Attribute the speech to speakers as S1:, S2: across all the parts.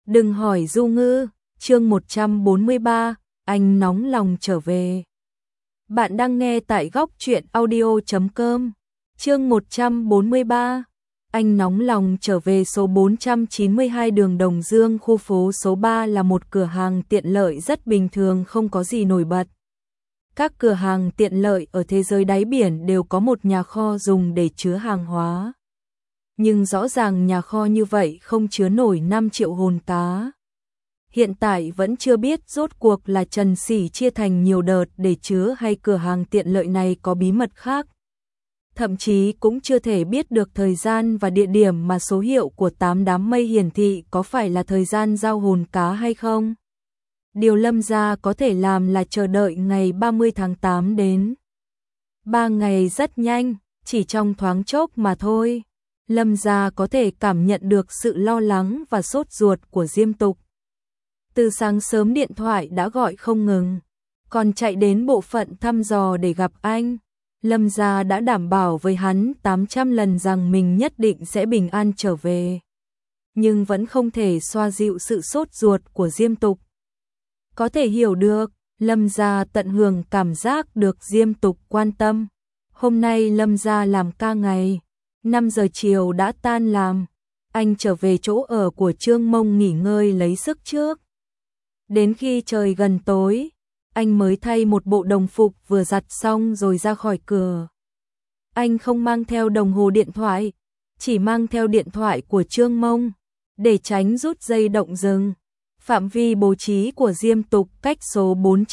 S1: Đừng hỏi Du Ngư, chương 143, anh nóng lòng trở về. Bạn đang nghe tại góc truyện audio.com. Chương 143, anh nóng lòng trở về. Số 492 đường Đồng Dương, khu phố số 3 là một cửa hàng tiện lợi rất bình thường, không có gì nổi bật. Các cửa hàng tiện lợi ở thế giới đáy biển đều có một nhà kho dùng để chứa hàng hóa. Nhưng rõ ràng nhà kho như vậy không chứa nổi 5 triệu hồn cá. Hiện tại vẫn chưa biết rốt cuộc là Trần Sỉ chia thành nhiều đợt để chứa hay cửa hàng tiện lợi này có bí mật khác. Thậm chí cũng chưa thể biết được thời gian và địa điểm mà số hiệu của 8 đám mây hiển thị có phải là thời gian giao hồn cá hay không. Điều Lâm gia có thể làm là chờ đợi ngày 30 tháng 8 đến. 3 ngày rất nhanh, chỉ trong thoáng chốc mà thôi. Lâm gia có thể cảm nhận được sự lo lắng và sốt ruột của Diêm Tục. Từ sáng sớm điện thoại đã gọi không ngừng, còn chạy đến bộ phận thăm dò để gặp anh. Lâm gia đã đảm bảo với hắn 800 lần rằng mình nhất định sẽ bình an trở về. Nhưng vẫn không thể xoa dịu sự sốt ruột của Diêm Tục. Có thể hiểu được, Lâm gia tận hưởng cảm giác được Diêm Tục quan tâm. Hôm nay Lâm gia làm ca ngày, 5 giờ chiều đã tan làm. Anh trở về chỗ ở của Trương Mông nghỉ ngơi lấy sức trước. Đến khi trời gần tối, anh mới thay một bộ đồng phục vừa giặt xong rồi ra khỏi cửa. Anh không mang theo đồng hồ điện thoại, chỉ mang theo điện thoại của Trương Mông, để tránh rút dây động dừng. Phạm vi bố trí của Diêm Tục cách số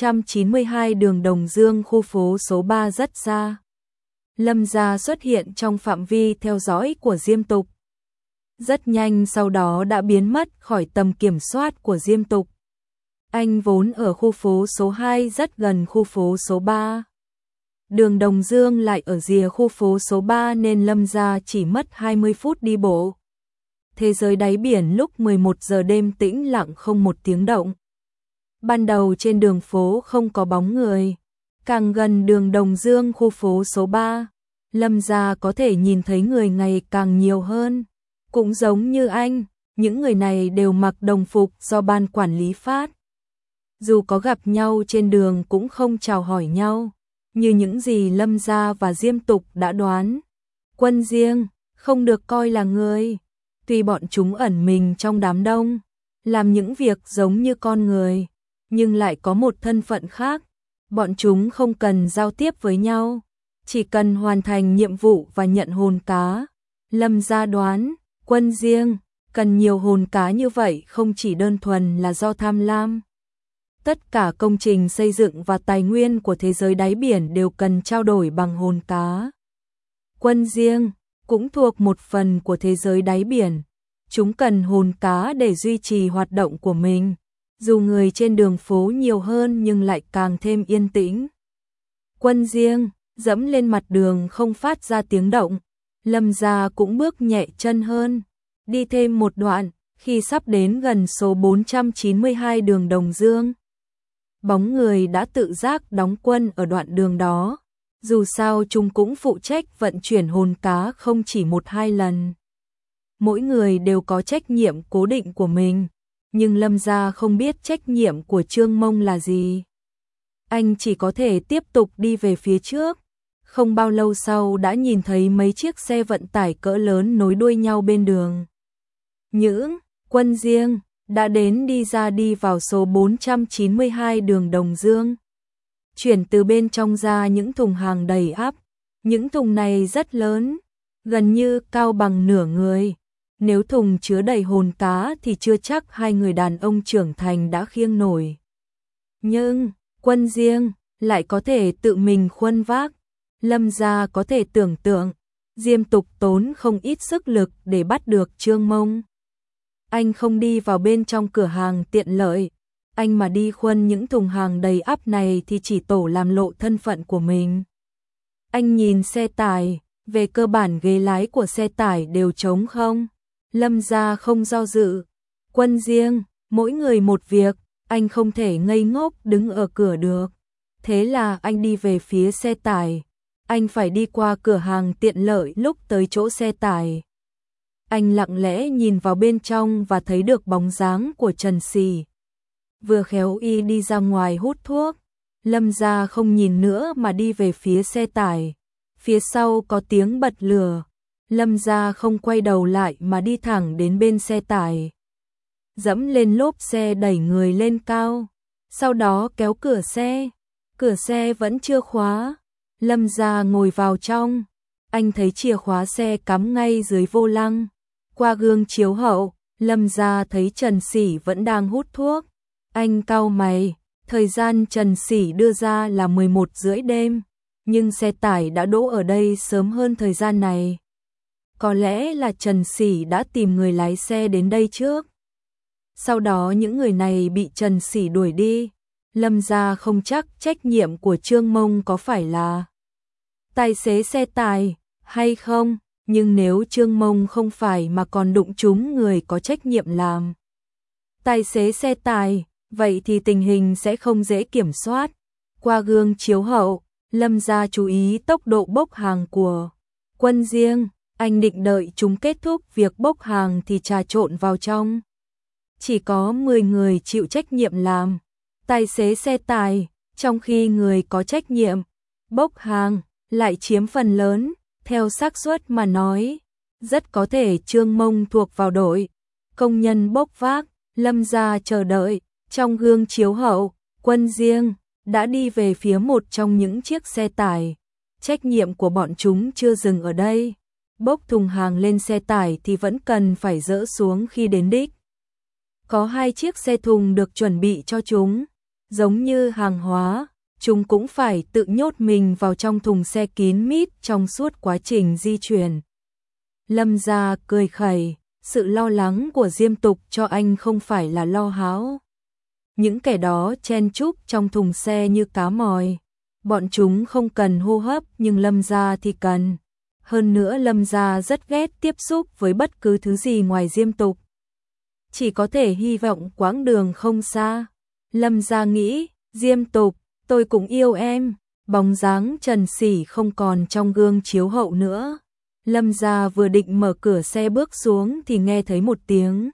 S1: 492 đường Đồng Dương, khu phố số 3 rất xa. Lâm gia xuất hiện trong phạm vi theo dõi của Diêm Tục. Rất nhanh sau đó đã biến mất khỏi tầm kiểm soát của Diêm Tục. Anh vốn ở khu phố số 2 rất gần khu phố số 3. Đường Đồng Dương lại ở rìa khu phố số 3 nên Lâm gia chỉ mất 20 phút đi bộ. Thế giới đáy biển lúc 11 giờ đêm tĩnh lặng không một tiếng động. Ban đầu trên đường phố không có bóng người. Càng gần đường Đồng Dương khu phố số 3, Lâm gia có thể nhìn thấy người ngày càng nhiều hơn. Cũng giống như anh, những người này đều mặc đồng phục do ban quản lý phát. Dù có gặp nhau trên đường cũng không chào hỏi nhau, như những gì Lâm gia và Diêm Tục đã đoán. Quân riêng, không được coi là người. Tuy bọn chúng ẩn mình trong đám đông, làm những việc giống như con người, nhưng lại có một thân phận khác. Bọn chúng không cần giao tiếp với nhau, chỉ cần hoàn thành nhiệm vụ và nhận hồn cá. Lâm gia đoán, quân riêng cần nhiều hồn cá như vậy không chỉ đơn thuần là do tham lam. Tất cả công trình xây dựng và tài nguyên của thế giới đáy biển đều cần trao đổi bằng hồn cá. Quân riêng cũng thuộc một phần của thế giới đáy biển. Chúng cần hồn cá để duy trì hoạt động của mình. Dù người trên đường phố nhiều hơn nhưng lại càng thêm yên tĩnh. Quân riêng dẫm lên mặt đường không phát ra tiếng động. Lâm gia cũng bước nhẹ chân hơn. Đi thêm một đoạn, khi sắp đến gần số 492 đường Đồng Dương, bóng người đã tự giác đóng quân ở đoạn đường đó. Dù sao chúng cũng phụ trách vận chuyển hồn cá không chỉ 1-2 lần. Mỗi người đều có trách nhiệm cố định của mình, nhưng Lâm gia không biết trách nhiệm của Trương Mông là gì. Anh chỉ có thể tiếp tục đi về phía trước. Không bao lâu sau đã nhìn thấy mấy chiếc xe vận tải cỡ lớn nối đuôi nhau bên đường. Những quân riêng đã đến đi vào số 492 đường Đồng Dương. Chuyển từ bên trong ra những thùng hàng đầy ắp. Những thùng này rất lớn, gần như cao bằng nửa người. Nếu thùng chứa đầy hồn cá thì chưa chắc hai người đàn ông trưởng thành đã khiêng nổi. Nhưng quân riêng lại có thể tự mình khuân vác. Lâm gia có thể tưởng tượng, Diêm Tục tốn không ít sức lực để bắt được Trương Mông. Anh không đi vào bên trong cửa hàng tiện lợi, anh mà đi khuân những thùng hàng đầy ắp này thì chỉ tổ làm lộ thân phận của mình. Anh nhìn xe tải, về cơ bản ghế lái của xe tải đều trống không. Lâm gia không do dự. Quân riêng, mỗi người một việc, anh không thể ngây ngốc đứng ở cửa được. Thế là anh đi về phía xe tải. Anh phải đi qua cửa hàng tiện lợi lúc tới chỗ xe tải. Anh lặng lẽ nhìn vào bên trong và thấy được bóng dáng của Trần Sỉ. Vừa khéo y đi ra ngoài hút thuốc, Lâm Gia không nhìn nữa mà đi về phía xe tải. Phía sau có tiếng bật lửa, Lâm Gia không quay đầu lại mà đi thẳng đến bên xe tải. Dẫm lên lốp xe đẩy người lên cao, sau đó kéo cửa xe vẫn chưa khóa. Lâm Gia ngồi vào trong, anh thấy chìa khóa xe cắm ngay dưới vô lăng. Qua gương chiếu hậu, Lâm Gia thấy Trần Sỉ vẫn đang hút thuốc. Anh cau mày, thời gian Trần Sỉ đưa ra là 11:30 đêm, nhưng xe tải đã đỗ ở đây sớm hơn thời gian này. Có lẽ là Trần Sỉ đã tìm người lái xe đến đây trước. Sau đó những người này bị Trần Sỉ đuổi đi. Lâm Gia không chắc trách nhiệm của Trương Mông có phải là tài xế xe tải hay không, nhưng nếu Trương Mông không phải mà còn đụng trúng người có trách nhiệm làm tài xế xe tải, vậy thì tình hình sẽ không dễ kiểm soát. Qua gương chiếu hậu, Lâm Gia chú ý tốc độ bốc hàng của Quân Diêng. Anh định đợi chúng kết thúc việc bốc hàng thì trà trộn vào trong. Chỉ có 10 người chịu trách nhiệm làm tài xế xe tải, trong khi người có trách nhiệm bốc hàng lại chiếm phần lớn. Theo xác suất mà nói, rất có thể Trương Mông thuộc vào đội công nhân bốc vác. Lâm Gia chờ đợi, trong gương chiếu hậu, Quân Diêng đã đi về phía một trong những chiếc xe tải. Trách nhiệm của bọn chúng chưa dừng ở đây. Bốc thùng hàng lên xe tải thì vẫn cần phải dỡ xuống khi đến đích. Có 2 chiếc xe thùng được chuẩn bị cho chúng. Giống như hàng hóa, chúng cũng phải tự nhốt mình vào trong thùng xe kín mít trong suốt quá trình di chuyển. Lâm Gia cười khẩy, sự lo lắng của Diêm Tục cho anh không phải là lo háo. Những kẻ đó chen chúc trong thùng xe như cá mòi. Bọn chúng không cần hô hấp nhưng Lâm Gia thì cần. Hơn nữa Lâm Gia rất ghét tiếp xúc với bất cứ thứ gì ngoài Diêm Tục. Chỉ có thể hy vọng quãng đường không xa. Lâm Gia nghĩ, Diêm Tục, tôi cũng yêu em. Bóng dáng Trần Sỉ không còn trong gương chiếu hậu nữa. Lâm Gia vừa định mở cửa xe bước xuống thì nghe thấy một tiếng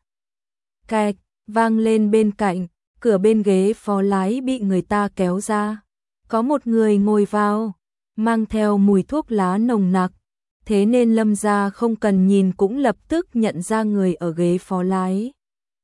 S1: cạch vang lên bên cạnh, cửa bên ghế phó lái bị người ta kéo ra. Có một người ngồi vào, mang theo mùi thuốc lá nồng nặc, thế nên Lâm Gia không cần nhìn cũng lập tức nhận ra người ở ghế phó lái.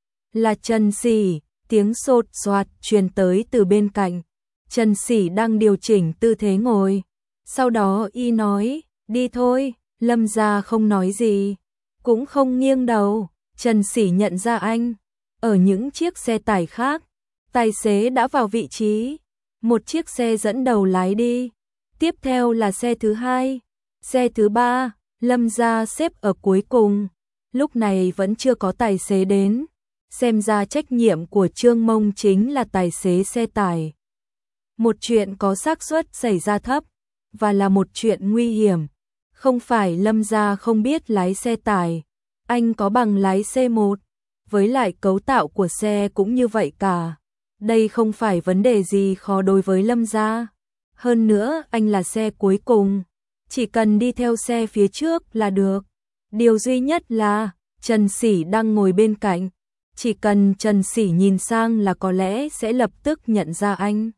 S1: Là Trần Sỉ, tiếng sột soạt truyền tới từ bên cạnh. Trần Sỉ đang điều chỉnh tư thế ngồi. Sau đó y nói, đi thôi. Lâm Gia không nói gì, cũng không nghiêng đầu. Trần Sỉ nhận ra anh. Ở những chiếc xe tải khác, tài xế đã vào vị trí. Một chiếc xe dẫn đầu lái đi. Tiếp theo là xe thứ 2, xe thứ 3, Lâm Gia xếp ở cuối cùng. Lúc này vẫn chưa có tài xế đến. Xem ra trách nhiệm của Trương Mông chính là tài xế xe tải. Một chuyện có xác suất xảy ra thấp, và là một chuyện nguy hiểm. Không phải Lâm Gia không biết lái xe tải, anh có bằng lái C1, với lại cấu tạo của xe cũng như vậy cả. Đây không phải vấn đề gì khó đối với Lâm Gia. Hơn nữa anh là xe cuối cùng, chỉ cần đi theo xe phía trước là được. Điều duy nhất là Trần Sỉ đang ngồi bên cạnh, chỉ cần Trần Sỉ nhìn sang là có lẽ sẽ lập tức nhận ra anh.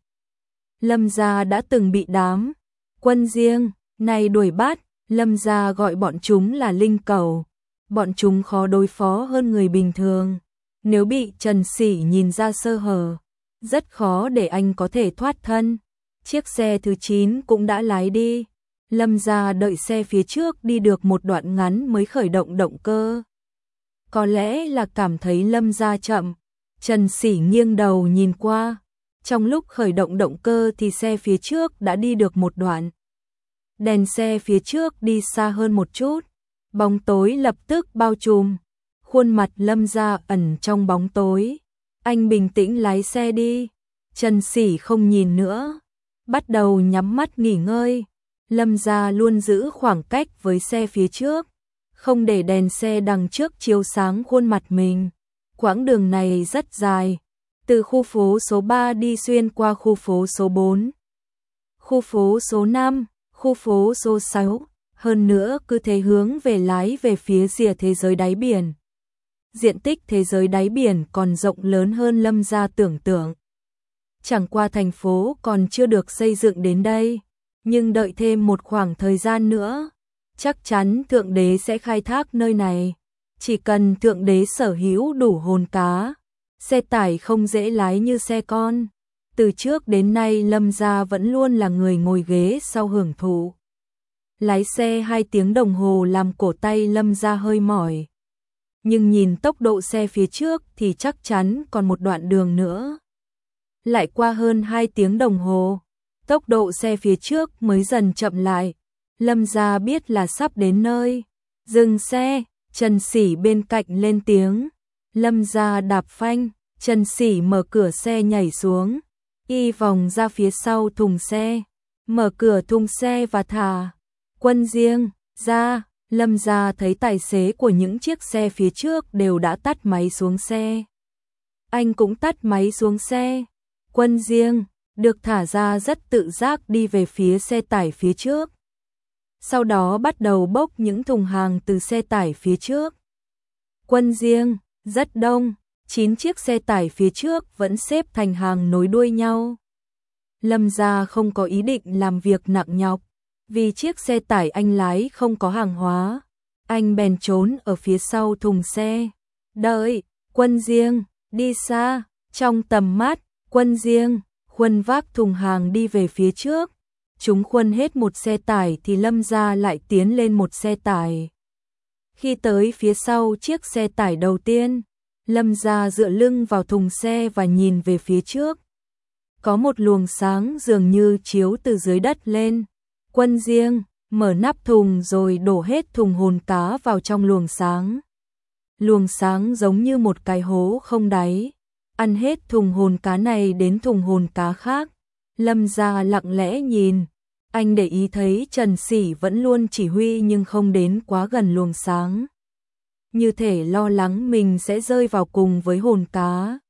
S1: Lâm Gia đã từng bị đám Quân Diêng này đuổi bắt. Lâm Gia gọi bọn chúng là linh cẩu. Bọn chúng khó đối phó hơn người bình thường. Nếu bị Trần Sỉ nhìn ra sơ hở, rất khó để anh có thể thoát thân. Chiếc xe thứ 9 cũng đã lái đi. Lâm Gia đợi xe phía trước đi được một đoạn ngắn mới khởi động động cơ. Có lẽ là cảm thấy Lâm Gia chậm, Trần Sỉ nghiêng đầu nhìn qua. Trong lúc khởi động động cơ thì xe phía trước đã đi được một đoạn. Đèn xe phía trước đi xa hơn một chút, bóng tối lập tức bao trùm. Khuôn mặt Lâm Gia ẩn trong bóng tối. Anh bình tĩnh lái xe đi. Trần Sỉ không nhìn nữa, bắt đầu nhắm mắt nghỉ ngơi. Lâm Gia luôn giữ khoảng cách với xe phía trước, không để đèn xe đằng trước chiếu sáng khuôn mặt mình. Quãng đường này rất dài, từ khu phố số 3 đi xuyên qua khu phố số 4, khu phố số 5, khu phố số 6, hơn nữa cứ thế hướng về lái về phía rìa thế giới đáy biển. Diện tích thế giới đáy biển còn rộng lớn hơn Lâm gia tưởng tượng. Chẳng qua thành phố còn chưa được xây dựng đến đây, nhưng đợi thêm một khoảng thời gian nữa, chắc chắn Thượng Đế sẽ khai thác nơi này. Chỉ cần Thượng Đế sở hữu đủ hồn cá, xe tải không dễ lái như xe con. Từ trước đến nay Lâm gia vẫn luôn là người ngồi ghế sau hưởng thụ. Lái xe 2 tiếng đồng hồ làm cổ tay Lâm gia hơi mỏi. Nhưng nhìn tốc độ xe phía trước thì chắc chắn còn một đoạn đường nữa. Lại qua hơn 2 tiếng đồng hồ, tốc độ xe phía trước mới dần chậm lại. Lâm gia biết là sắp đến nơi. Dừng xe, Trần Sỉ bên cạnh lên tiếng. Lâm gia đạp phanh, Trần Sỉ mở cửa xe nhảy xuống. Y vòng ra phía sau thùng xe, mở cửa thùng xe và thả Quân Diêng ra. Lâm gia thấy tài xế của những chiếc xe phía trước đều đã tắt máy xuống xe. Anh cũng tắt máy xuống xe. Quân Diêng được thả ra rất tự giác đi về phía xe tải phía trước. Sau đó bắt đầu bốc những thùng hàng từ xe tải phía trước. Quân Diêng rất đông, 9 chiếc xe tải phía trước vẫn xếp thành hàng nối đuôi nhau. Lâm gia không có ý định làm việc nặng nhọc, vì chiếc xe tải anh lái không có hàng hóa. Anh bèn trốn ở phía sau thùng xe. Đợi, Quân Diêng đi xa, trong tầm mắt, Quân Diêng khuân vác thùng hàng đi về phía trước. Chúng khuân hết một xe tải thì Lâm gia lại tiến lên một xe tải. Khi tới phía sau chiếc xe tải đầu tiên, Lâm gia dựa lưng vào thùng xe và nhìn về phía trước. Có một luồng sáng dường như chiếu từ dưới đất lên. Quân Diêng mở nắp thùng rồi đổ hết thùng hồn cá vào trong luồng sáng. Luồng sáng giống như một cái hố không đáy, ăn hết thùng hồn cá này đến thùng hồn cá khác. Lâm gia lặng lẽ nhìn, anh để ý thấy Trần Sỉ vẫn luôn chỉ huy nhưng không đến quá gần luồng sáng. Như thể lo lắng mình sẽ rơi vào cùng với hồn cá.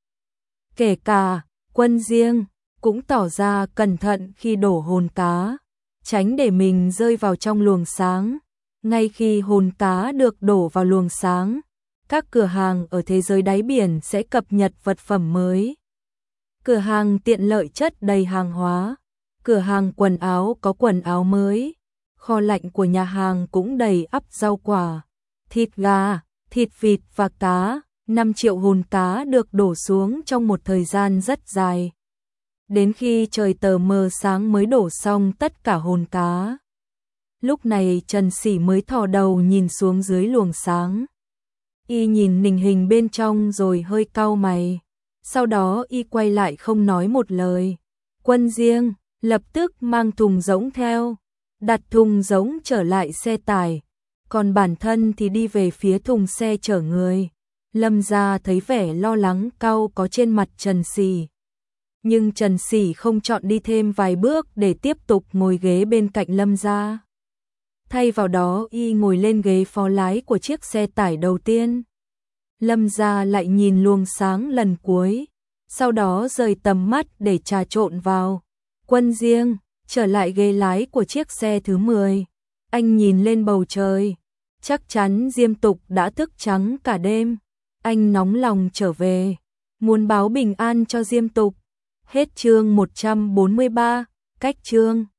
S1: Kể cả Quân Diêng cũng tỏ ra cẩn thận khi đổ hồn cá, tránh để mình rơi vào trong luồng sáng. Ngay khi hồn cá được đổ vào luồng sáng, các cửa hàng ở thế giới đáy biển sẽ cập nhật vật phẩm mới. Cửa hàng tiện lợi chất đầy hàng hóa, cửa hàng quần áo có quần áo mới, kho lạnh của nhà hàng cũng đầy ắp rau quả, thịt gà, thịt vịt và cá. 5 triệu hồn cá được đổ xuống trong một thời gian rất dài. Đến khi trời tờ mờ sáng mới đổ xong tất cả hồn cá. Lúc này Trần Sỉ mới thò đầu nhìn xuống dưới luồng sáng. Y nhìn tình hình bên trong rồi hơi cau mày. Sau đó Y quay lại không nói một lời. Quân Diêng lập tức mang thùng rỗng theo, đặt thùng rỗng trở lại xe tải, còn bản thân thì đi về phía thùng xe chở người. Lâm gia thấy vẻ lo lắng cau có trên mặt Trần Sỉ. Nhưng Trần Sỉ không chọn đi thêm vài bước để tiếp tục ngồi ghế bên cạnh Lâm gia. Thay vào đó Y ngồi lên ghế phó lái của chiếc xe tải đầu tiên. Lâm gia lại nhìn luồng sáng lần cuối, sau đó rời tầm mắt để trà trộn vào. Quân Diêng trở lại ghế lái của chiếc xe thứ 10. Anh nhìn lên bầu trời, chắc chắn Diêm Tục đã thức trắng cả đêm. Anh nóng lòng trở về, muốn báo bình an cho Diêm Tục. Hết chương 143, cách chương